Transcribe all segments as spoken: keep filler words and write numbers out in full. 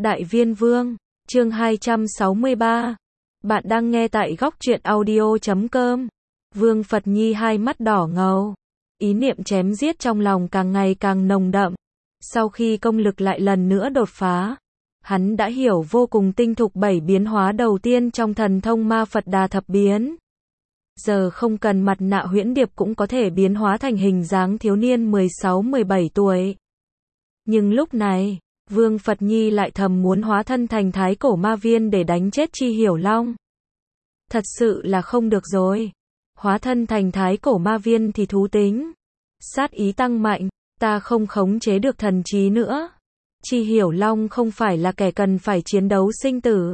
Đại Viên Vương, chương hai trăm sáu mươi ba. Bạn đang nghe tại góc truyện audio chấm com. Vương Phật Nhi hai mắt đỏ ngầu. Ý niệm chém giết trong lòng càng ngày càng nồng đậm. Sau khi công lực lại lần nữa đột phá, hắn đã hiểu vô cùng tinh thục bảy biến hóa đầu tiên trong thần thông ma Phật Đà thập biến. Giờ không cần mặt nạ huyễn điệp cũng có thể biến hóa thành hình dáng thiếu niên mười sáu mười bảy tuổi. Nhưng lúc này, Vương Phật Nhi lại thầm muốn hóa thân thành thái cổ ma viên để đánh chết Chi Hiểu Long. Thật sự là không được rồi. Hóa thân thành thái cổ ma viên thì thú tính, sát ý tăng mạnh, ta không khống chế được thần trí nữa. Chi Hiểu Long không phải là kẻ cần phải chiến đấu sinh tử.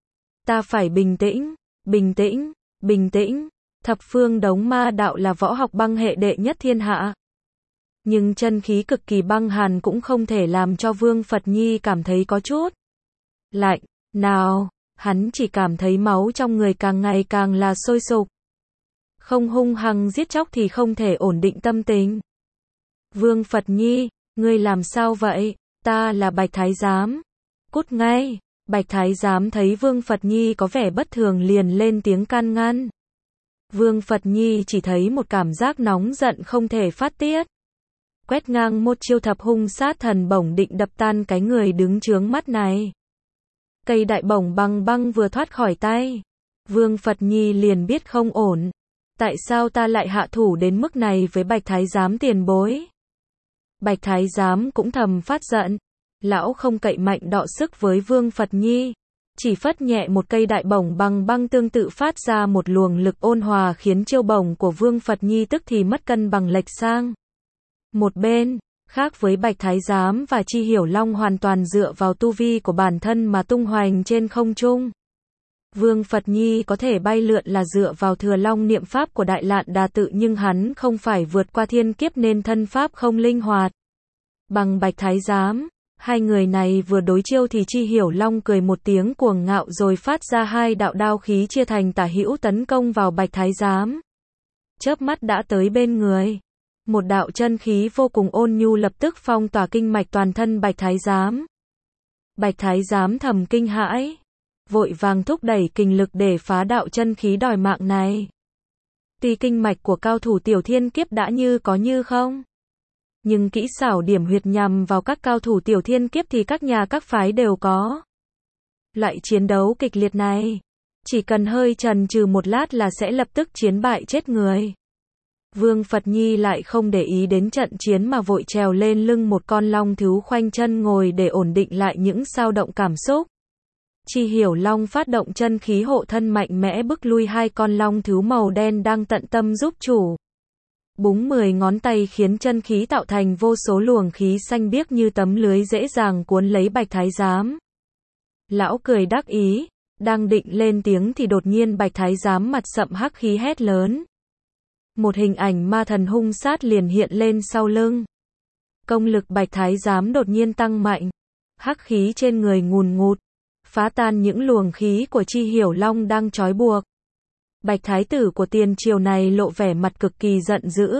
Ta phải bình tĩnh, bình tĩnh, bình tĩnh. Thập phương đống ma đạo là võ học băng hệ đệ nhất thiên hạ. Nhưng chân khí cực kỳ băng hàn cũng không thể làm cho Vương Phật Nhi cảm thấy có chút lạnh nào, hắn chỉ cảm thấy máu trong người càng ngày càng là sôi sục. Không hung hăng giết chóc thì không thể ổn định tâm tình. Vương Phật Nhi, ngươi làm sao vậy? Ta là Bạch Thái Giám. Cút ngay. Bạch Thái Giám thấy Vương Phật Nhi có vẻ bất thường liền lên tiếng can ngăn. Vương Phật Nhi chỉ thấy một cảm giác nóng giận không thể phát tiết. Quét ngang một chiêu thập hung sát thần bổng định đập tan cái người đứng chướng mắt này. Cây đại bổng băng băng vừa thoát khỏi tay. Vương Phật Nhi liền biết không ổn. Tại sao ta lại hạ thủ đến mức này với Bạch Thái Giám tiền bối? Bạch Thái Giám cũng thầm phát giận. Lão không cậy mạnh đọ sức với Vương Phật Nhi. Chỉ phất nhẹ một cây đại bổng băng băng tương tự phát ra một luồng lực ôn hòa khiến chiêu bổng của Vương Phật Nhi tức thì mất cân bằng lệch sang một bên. Khác với Bạch Thái Giám và Chi Hiểu Long hoàn toàn dựa vào tu vi của bản thân mà tung hoành trên không trung. Vương Phật Nhi có thể bay lượn là dựa vào thừa long niệm pháp của Đại Lạn Đà Tự, nhưng hắn không phải vượt qua thiên kiếp nên thân pháp không linh hoạt bằng Bạch Thái Giám. Hai người này vừa đối chiêu thì Chi Hiểu Long cười một tiếng cuồng ngạo rồi phát ra hai đạo đao khí chia thành tả hữu tấn công vào Bạch Thái Giám. Chớp mắt đã tới bên người. Một đạo chân khí vô cùng ôn nhu lập tức phong tỏa kinh mạch toàn thân Bạch Thái Giám. Bạch Thái Giám thầm kinh hãi, vội vàng thúc đẩy kình lực để phá đạo chân khí đòi mạng này. Tuy kinh mạch của cao thủ tiểu thiên kiếp đã như có như không, nhưng kỹ xảo điểm huyệt nhằm vào các cao thủ tiểu thiên kiếp thì các nhà các phái đều có. Loại chiến đấu kịch liệt này, chỉ cần hơi chần chừ một lát là sẽ lập tức chiến bại chết người. Vương Phật Nhi lại không để ý đến trận chiến mà vội trèo lên lưng một con long thú khoanh chân ngồi để ổn định lại những dao động cảm xúc. Chi Hiểu Long phát động chân khí hộ thân mạnh mẽ bức lui hai con long thú màu đen đang tận tâm giúp chủ. Búng mười ngón tay khiến chân khí tạo thành vô số luồng khí xanh biếc như tấm lưới dễ dàng cuốn lấy Bạch Thái Giám. Lão cười đắc ý, đang định lên tiếng thì đột nhiên Bạch Thái Giám mặt sậm hắc khí hét lớn. Một hình ảnh ma thần hung sát liền hiện lên sau lưng. Công lực Bạch Thái Giám đột nhiên tăng mạnh. Hắc khí trên người ngùn ngụt, phá tan những luồng khí của Chi Hiểu Long đang trói buộc. Bạch Thái tử của tiền triều này lộ vẻ mặt cực kỳ giận dữ.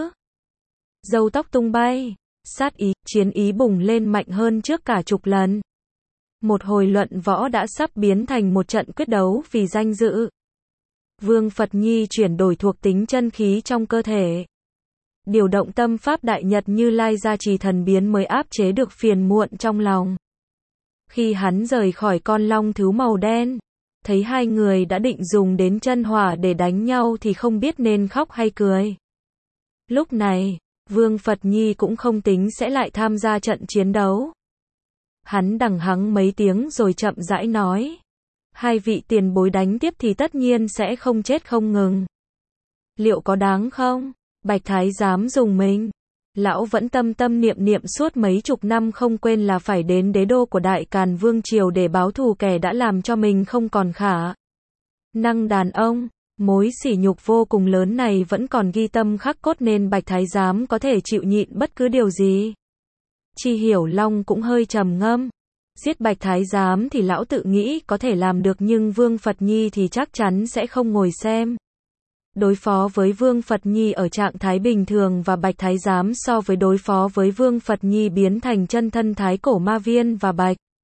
Râu tóc tung bay, sát ý, chiến ý bùng lên mạnh hơn trước cả chục lần. Một hồi luận võ đã sắp biến thành một trận quyết đấu vì danh dự. Vương Phật Nhi chuyển đổi thuộc tính chân khí trong cơ thể. Điều động tâm pháp Đại Nhật Như Lai gia trì thần biến mới áp chế được phiền muộn trong lòng. Khi hắn rời khỏi con long thú màu đen, thấy hai người đã định dùng đến chân hỏa để đánh nhau thì không biết nên khóc hay cười. Lúc này, Vương Phật Nhi cũng không tính sẽ lại tham gia trận chiến đấu. Hắn đằng hắng mấy tiếng rồi chậm rãi nói. Hai vị tiền bối đánh tiếp thì tất nhiên sẽ không chết không ngừng. Liệu có đáng không? Bạch Thái Giám dùng mình. Lão vẫn tâm tâm niệm niệm suốt mấy chục năm không quên là phải đến đế đô của Đại Càn Vương Triều để báo thù kẻ đã làm cho mình không còn khả năng đàn ông. Mối sỉ nhục vô cùng lớn này vẫn còn ghi tâm khắc cốt nên Bạch Thái Giám có thể chịu nhịn bất cứ điều gì. Chi Hiểu Long cũng hơi trầm ngâm. Giết Bạch Thái Giám thì lão tự nghĩ có thể làm được, nhưng Vương Phật Nhi thì chắc chắn sẽ không ngồi xem. Đối phó với Vương Phật Nhi ở trạng thái bình thường và Bạch Thái Giám so với đối phó với Vương Phật Nhi biến thành chân thân thái cổ ma viên và Bạch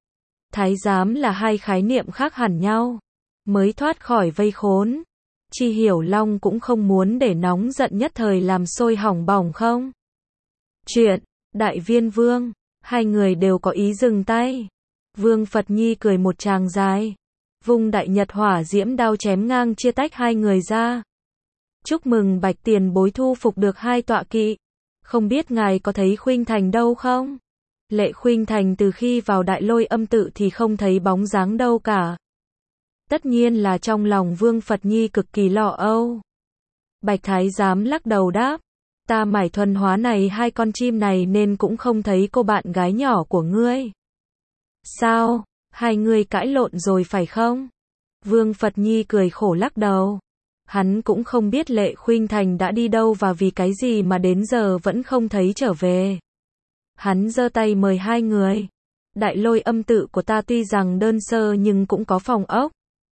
thái giám là hai khái niệm khác hẳn nhau. Mới thoát khỏi vây khốn, Chi Hiểu Long cũng không muốn để nóng giận nhất thời làm sôi hỏng bỏng không. Chuyện, Đại Viên Vương, hai người đều có ý dừng tay. Vương Phật Nhi cười một tràng dài, vung đại nhật hỏa diễm đao chém ngang chia tách hai người ra. Chúc mừng Bạch tiền bối thu phục được hai tọa kỵ. Không biết ngài có thấy Khuynh Thành đâu không? Lệ Khuynh Thành từ khi vào Đại Lôi Âm tự thì không thấy bóng dáng đâu cả. Tất nhiên là trong lòng Vương Phật Nhi cực kỳ lo âu. Bạch Thái giám lắc đầu đáp, ta mải thuần hóa này hai con chim này nên cũng không thấy cô bạn gái nhỏ của ngươi. Sao, hai người cãi lộn rồi phải không? Vương Phật Nhi cười khổ lắc đầu. Hắn cũng không biết Lệ Khuynh Thành đã đi đâu và vì cái gì mà đến giờ vẫn không thấy trở về. Hắn giơ tay mời hai người. Đại Lôi Âm tự của ta tuy rằng đơn sơ nhưng cũng có phòng ốc.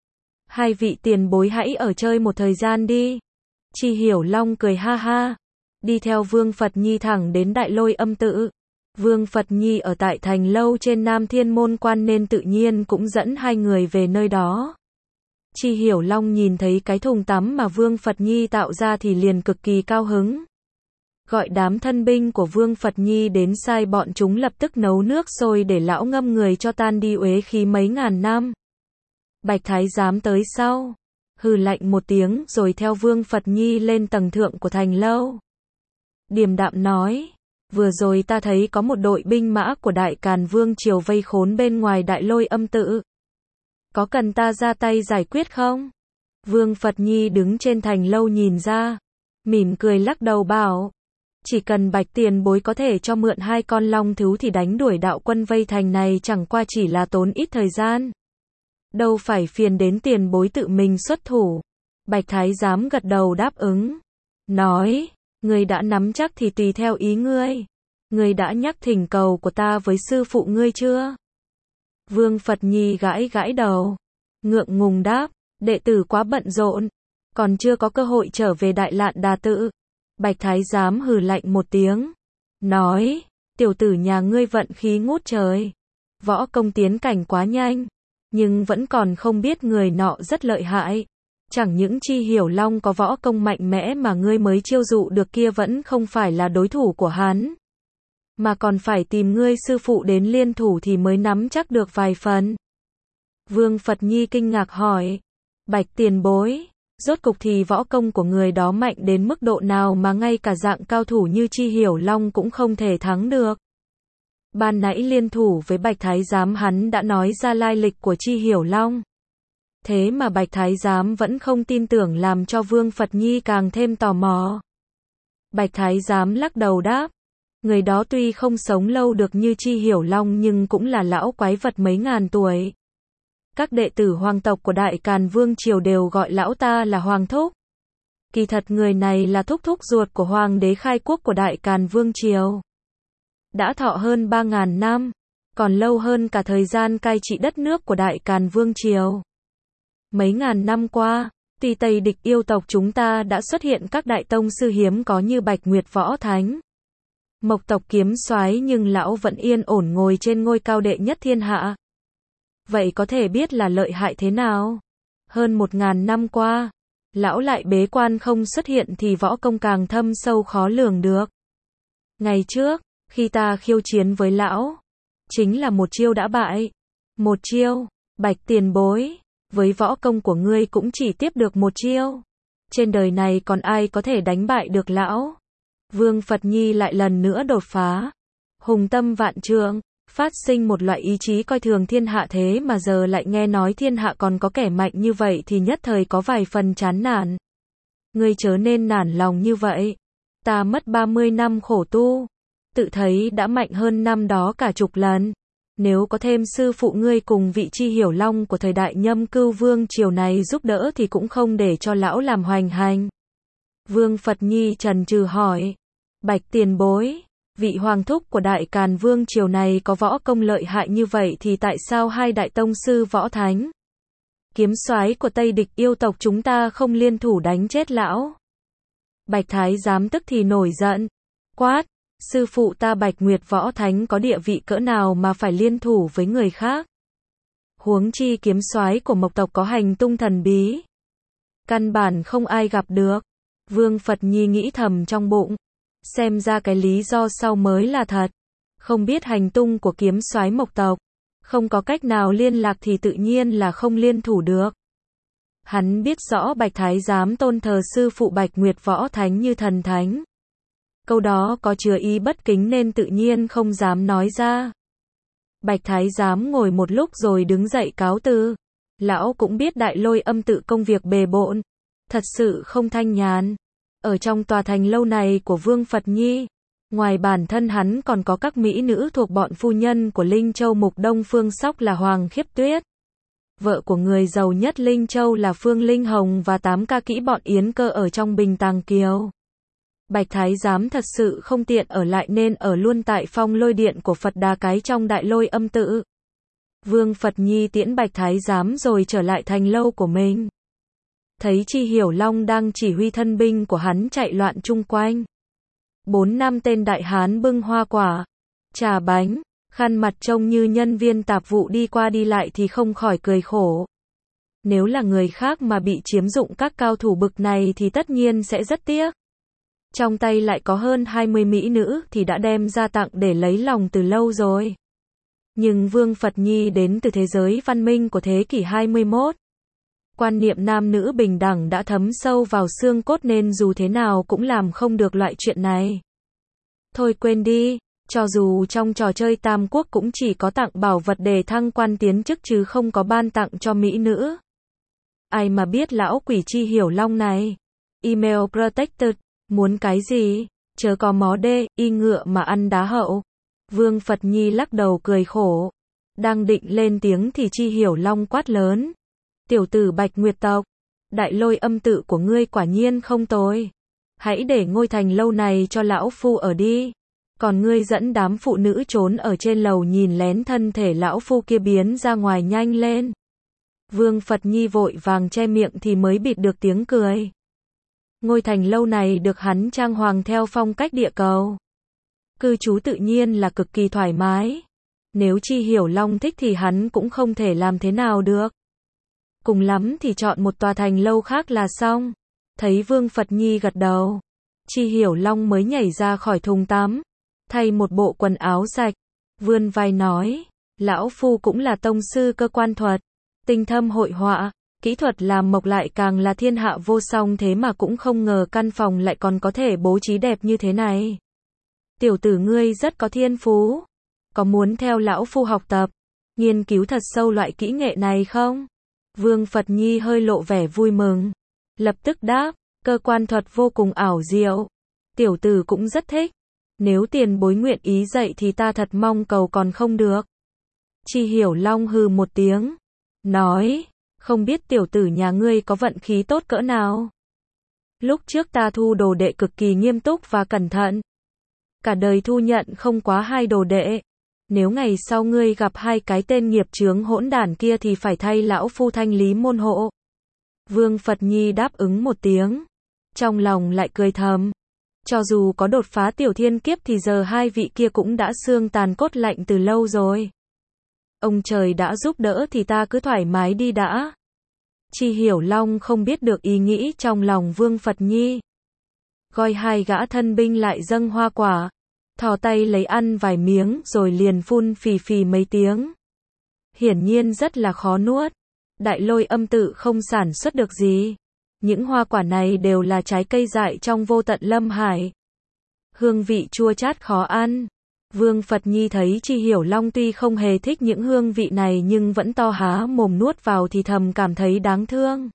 Hai vị tiền bối hãy ở chơi một thời gian đi. Chi Hiểu Long cười ha ha, đi theo Vương Phật Nhi thẳng đến Đại Lôi Âm tự. Vương Phật Nhi ở tại thành lâu trên Nam Thiên Môn Quan nên tự nhiên cũng dẫn hai người về nơi đó. Chi Hiểu Long nhìn thấy cái thùng tắm mà Vương Phật Nhi tạo ra thì liền cực kỳ cao hứng. Gọi đám thân binh của Vương Phật Nhi đến sai bọn chúng lập tức nấu nước sôi để lão ngâm người cho tan đi uế khí mấy ngàn năm. Bạch Thái giám tới sau, hừ lạnh một tiếng rồi theo Vương Phật Nhi lên tầng thượng của thành lâu. Điềm đạm nói, vừa rồi ta thấy có một đội binh mã của Đại Càn Vương triều vây khốn bên ngoài Đại Lôi Âm tự. Có cần ta ra tay giải quyết không? Vương Phật Nhi đứng trên thành lâu nhìn ra, mỉm cười lắc đầu bảo, chỉ cần Bạch tiền bối có thể cho mượn hai con long thú thì đánh đuổi đạo quân vây thành này chẳng qua chỉ là tốn ít thời gian. Đâu phải phiền đến tiền bối tự mình xuất thủ. Bạch Thái giám gật đầu đáp ứng, nói, ngươi đã nắm chắc thì tùy theo ý ngươi. Ngươi đã nhắc thỉnh cầu của ta với sư phụ ngươi chưa? Vương Phật Nhi gãi gãi đầu, ngượng ngùng đáp, đệ tử quá bận rộn, còn chưa có cơ hội trở về Đại Lạn Đà tự. Bạch Thái giám hừ lạnh một tiếng, nói, tiểu tử nhà ngươi vận khí ngút trời, võ công tiến cảnh quá nhanh, nhưng vẫn còn không biết người nọ rất lợi hại. Chẳng những Chi Hiểu Long có võ công mạnh mẽ mà ngươi mới chiêu dụ được kia vẫn không phải là đối thủ của hắn. Mà còn phải tìm ngươi sư phụ đến liên thủ thì mới nắm chắc được vài phần. Vương Phật Nhi kinh ngạc hỏi, Bạch tiền bối, rốt cục thì võ công của người đó mạnh đến mức độ nào mà ngay cả dạng cao thủ như Chi Hiểu Long cũng không thể thắng được. Ban nãy liên thủ với Bạch Thái giám hắn đã nói ra lai lịch của Chi Hiểu Long. Thế mà Bạch Thái giám vẫn không tin tưởng làm cho Vương Phật Nhi càng thêm tò mò. Bạch Thái giám lắc đầu đáp, người đó tuy không sống lâu được như Chi Hiểu Long nhưng cũng là lão quái vật mấy ngàn tuổi. Các đệ tử hoàng tộc của Đại Càn Vương triều đều gọi lão ta là Hoàng Thúc. Kỳ thật người này là thúc thúc ruột của Hoàng đế khai quốc của Đại Càn Vương triều. Đã thọ hơn ba ngàn năm, còn lâu hơn cả thời gian cai trị đất nước của Đại Càn Vương triều. Mấy ngàn năm qua, tuy Tây địch yêu tộc chúng ta đã xuất hiện các đại tông sư hiếm có như Bạch Nguyệt Võ Thánh, Mộc tộc kiếm soái nhưng lão vẫn yên ổn ngồi trên ngôi cao đệ nhất thiên hạ. Vậy có thể biết là lợi hại thế nào? Hơn một ngàn năm qua, lão lại bế quan không xuất hiện thì võ công càng thâm sâu khó lường được. Ngày trước, khi ta khiêu chiến với lão, chính là một chiêu đã bại. Một chiêu, Bạch tiền bối, với võ công của ngươi cũng chỉ tiếp được một chiêu. Trên đời này còn ai có thể đánh bại được lão? Vương Phật Nhi lại lần nữa đột phá. Hùng tâm vạn trượng, phát sinh một loại ý chí coi thường thiên hạ thế mà giờ lại nghe nói thiên hạ còn có kẻ mạnh như vậy thì nhất thời có vài phần chán nản. Ngươi chớ nên nản lòng như vậy. Ta mất ba mươi năm khổ tu, tự thấy đã mạnh hơn năm đó cả chục lần. Nếu có thêm sư phụ ngươi cùng vị Chi Hiểu Long của thời đại Nhâm Cưu Vương triều này giúp đỡ thì cũng không để cho lão làm hoành hành. Vương Phật Nhi trần trừ hỏi, Bạch tiền bối, vị hoàng thúc của Đại Càn Vương triều này có võ công lợi hại như vậy thì tại sao hai đại tông sư võ thánh, kiếm soái của Tây địch yêu tộc chúng ta không liên thủ đánh chết lão? Bạch Thái giám tức thì nổi giận, quát, sư phụ ta Bạch Nguyệt Võ Thánh có địa vị cỡ nào mà phải liên thủ với người khác? Huống chi kiếm soái của Mộc tộc có hành tung thần bí. Căn bản không ai gặp được. Vương Phật Nhi nghĩ thầm trong bụng. Xem ra cái lý do sau mới là thật. Không biết hành tung của kiếm soái Mộc tộc. Không có cách nào liên lạc thì tự nhiên là không liên thủ được. Hắn biết rõ Bạch Thái Giám tôn thờ sư phụ Bạch Nguyệt Võ Thánh như thần thánh. Câu đó có chứa ý bất kính nên tự nhiên không dám nói ra. Bạch Thái Giám ngồi một lúc rồi đứng dậy cáo từ. Lão cũng biết Đại Lôi Âm tự công việc bề bộn. Thật sự không thanh nhàn. Ở trong tòa thành lâu này của Vương Phật Nhi, ngoài bản thân hắn còn có các mỹ nữ thuộc bọn phu nhân của Linh Châu Mục Đông Phương Sóc là Hoàng Khiếp Tuyết. Vợ của người giàu nhất Linh Châu là Phương Linh Hồng và tám ca kỹ bọn Yến Cơ ở trong Bình Tàng Kiều. Bạch Thái Giám thật sự không tiện ở lại nên ở luôn tại Phong Lôi Điện của Phật Đà Cái trong Đại Lôi Âm tự. Vương Phật Nhi tiễn Bạch Thái Giám rồi trở lại thành lâu của mình. Thấy Chi Hiểu Long đang chỉ huy thân binh của hắn chạy loạn chung quanh. Bốn năm tên đại hán bưng hoa quả, trà bánh, khăn mặt trông như nhân viên tạp vụ đi qua đi lại thì không khỏi cười khổ. Nếu là người khác mà bị chiếm dụng các cao thủ bực này thì tất nhiên sẽ rất tiếc. Trong tay lại có hơn hai mươi mỹ nữ thì đã đem ra tặng để lấy lòng từ lâu rồi. Nhưng Vương Phật Nhi đến từ thế giới văn minh của thế kỷ hai mươi mốt. Quan niệm nam nữ bình đẳng đã thấm sâu vào xương cốt nên dù thế nào cũng làm không được loại chuyện này. Thôi quên đi, cho dù trong trò chơi Tam Quốc cũng chỉ có tặng bảo vật để thăng quan tiến chức chứ không có ban tặng cho mỹ nữ. Ai mà biết lão quỷ Chi Hiểu Long này. Email protected, muốn cái gì? Chớ có mó đê, y ngựa mà ăn đá hậu. Vương Phật Nhi lắc đầu cười khổ. Đang định lên tiếng thì Chi Hiểu Long quát lớn. Tiểu tử Bạch Nguyệt tộc, Đại Lôi Âm tự của ngươi quả nhiên không tồi. Hãy để ngôi thành lâu này cho lão phu ở đi. Còn ngươi dẫn đám phụ nữ trốn ở trên lầu nhìn lén thân thể lão phu kia biến ra ngoài nhanh lên. Vương Phật Nhi vội vàng che miệng thì mới bịt được tiếng cười. Ngôi thành lâu này được hắn trang hoàng theo phong cách địa cầu. Cư trú tự nhiên là cực kỳ thoải mái. Nếu Chi Hiểu Long thích thì hắn cũng không thể làm thế nào được. Cùng lắm thì chọn một tòa thành lâu khác là xong. Thấy Vương Phật Nhi gật đầu, Chi Hiểu Long mới nhảy ra khỏi thùng tắm, thay một bộ quần áo sạch, vươn vai nói, lão phu cũng là tông sư cơ quan thuật, tinh thâm hội họa, kỹ thuật làm mộc lại càng là thiên hạ vô song, thế mà cũng không ngờ căn phòng lại còn có thể bố trí đẹp như thế này. Tiểu tử ngươi rất có thiên phú, có muốn theo lão phu học tập, nghiên cứu thật sâu loại kỹ nghệ này không? Vương Phật Nhi hơi lộ vẻ vui mừng, lập tức đáp, cơ quan thuật vô cùng ảo diệu, tiểu tử cũng rất thích, nếu tiền bối nguyện ý dạy thì ta thật mong cầu còn không được. Chi Hiểu Long hừ một tiếng, nói, không biết tiểu tử nhà ngươi có vận khí tốt cỡ nào. Lúc trước ta thu đồ đệ cực kỳ nghiêm túc và cẩn thận, cả đời thu nhận không quá hai đồ đệ. Nếu ngày sau ngươi gặp hai cái tên nghiệp chướng hỗn đản kia thì phải thay lão phu thanh lý môn hộ. Vương Phật Nhi đáp ứng một tiếng, trong lòng lại cười thầm. Cho dù có đột phá tiểu thiên kiếp thì giờ hai vị kia cũng đã xương tàn cốt lạnh từ lâu rồi. Ông trời đã giúp đỡ thì ta cứ thoải mái đi đã. Chi Hiểu Long không biết được ý nghĩ trong lòng Vương Phật Nhi. Gọi hai gã thân binh lại dâng hoa quả, thò tay lấy ăn vài miếng rồi liền phun phì phì mấy tiếng. Hiển nhiên rất là khó nuốt. Đại Lôi Âm tự không sản xuất được gì. Những hoa quả này đều là trái cây dại trong vô tận lâm hải. Hương vị chua chát khó ăn. Vương Phật Nhi thấy Chi Hiểu Long tuy không hề thích những hương vị này nhưng vẫn to há mồm nuốt vào thì thầm cảm thấy đáng thương.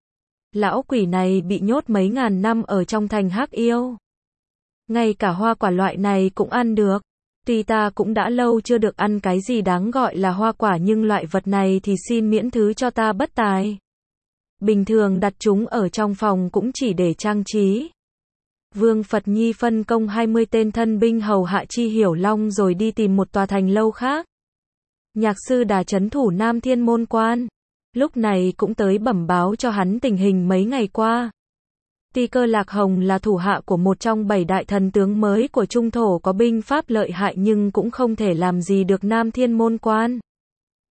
Lão quỷ này bị nhốt mấy ngàn năm ở trong thành Hắc Yêu. Ngay cả hoa quả loại này cũng ăn được. Tuy ta cũng đã lâu chưa được ăn cái gì đáng gọi là hoa quả nhưng loại vật này thì xin miễn thứ cho ta bất tài. Bình thường đặt chúng ở trong phòng cũng chỉ để trang trí. Vương Phật Nhi phân công hai mươi tên thân binh hầu hạ Chi Hiểu Long rồi đi tìm một tòa thành lâu khác. Nhạc sư Đà trấn thủ Nam Thiên Môn Quan, lúc này cũng tới bẩm báo cho hắn tình hình mấy ngày qua. Ti Cơ Lạc Hồng là thủ hạ của một trong bảy đại thần tướng mới của Trung Thổ có binh pháp lợi hại nhưng cũng không thể làm gì được Nam Thiên Môn Quan.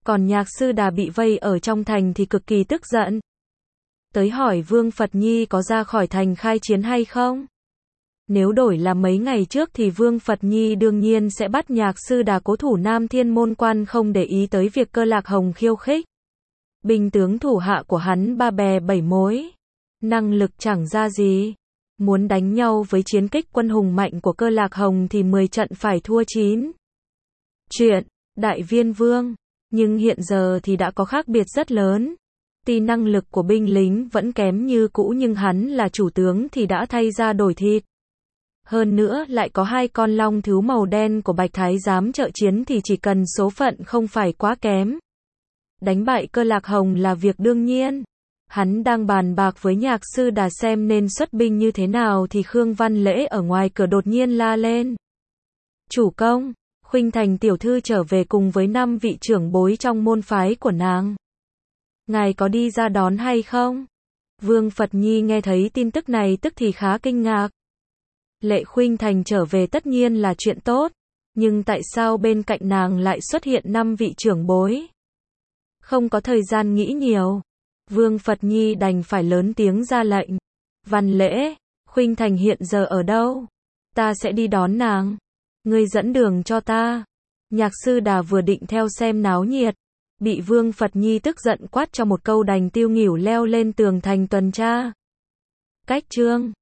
Còn Nhạc Sư Đà bị vây ở trong thành thì cực kỳ tức giận. Tới hỏi Vương Phật Nhi có ra khỏi thành khai chiến hay không? Nếu đổi là mấy ngày trước thì Vương Phật Nhi đương nhiên sẽ bắt Nhạc Sư Đà cố thủ Nam Thiên Môn Quan, không để ý tới việc Cơ Lạc Hồng khiêu khích. Binh tướng thủ hạ của hắn ba bè bảy mối, năng lực chẳng ra gì. Muốn đánh nhau với chiến kích quân hùng mạnh của Cơ Lạc Hồng thì mười trận phải thua chín. Chuyện Đại Viên Vương, nhưng hiện giờ thì đã có khác biệt rất lớn. Tuy năng lực của binh lính vẫn kém như cũ nhưng hắn là chủ tướng thì đã thay ra đổi thịt. Hơn nữa lại có hai con long thú màu đen của Bạch Thái Giám trợ chiến thì chỉ cần số phận không phải quá kém. Đánh bại Cơ Lạc Hồng là việc đương nhiên. Hắn đang bàn bạc với Nhạc Sư Đà xem nên xuất binh như thế nào thì Khương Văn Lễ ở ngoài cửa đột nhiên la lên. Chủ công, Khuynh Thành tiểu thư trở về cùng với năm vị trưởng bối trong môn phái của nàng. Ngài có đi ra đón hay không? Vương Phật Nhi nghe thấy tin tức này tức thì khá kinh ngạc. Lệ Khuynh Thành trở về tất nhiên là chuyện tốt, nhưng tại sao bên cạnh nàng lại xuất hiện năm vị trưởng bối? Không có thời gian nghĩ nhiều, Vương Phật Nhi đành phải lớn tiếng ra lệnh. Văn Lễ, Khuynh Thành hiện giờ ở đâu? Ta sẽ đi đón nàng. Ngươi dẫn đường cho ta. Nhạc Sư Đà vừa định theo xem náo nhiệt, bị Vương Phật Nhi tức giận quát cho một câu đành tiêu nghỉu leo lên tường thành tuần tra. Cách chương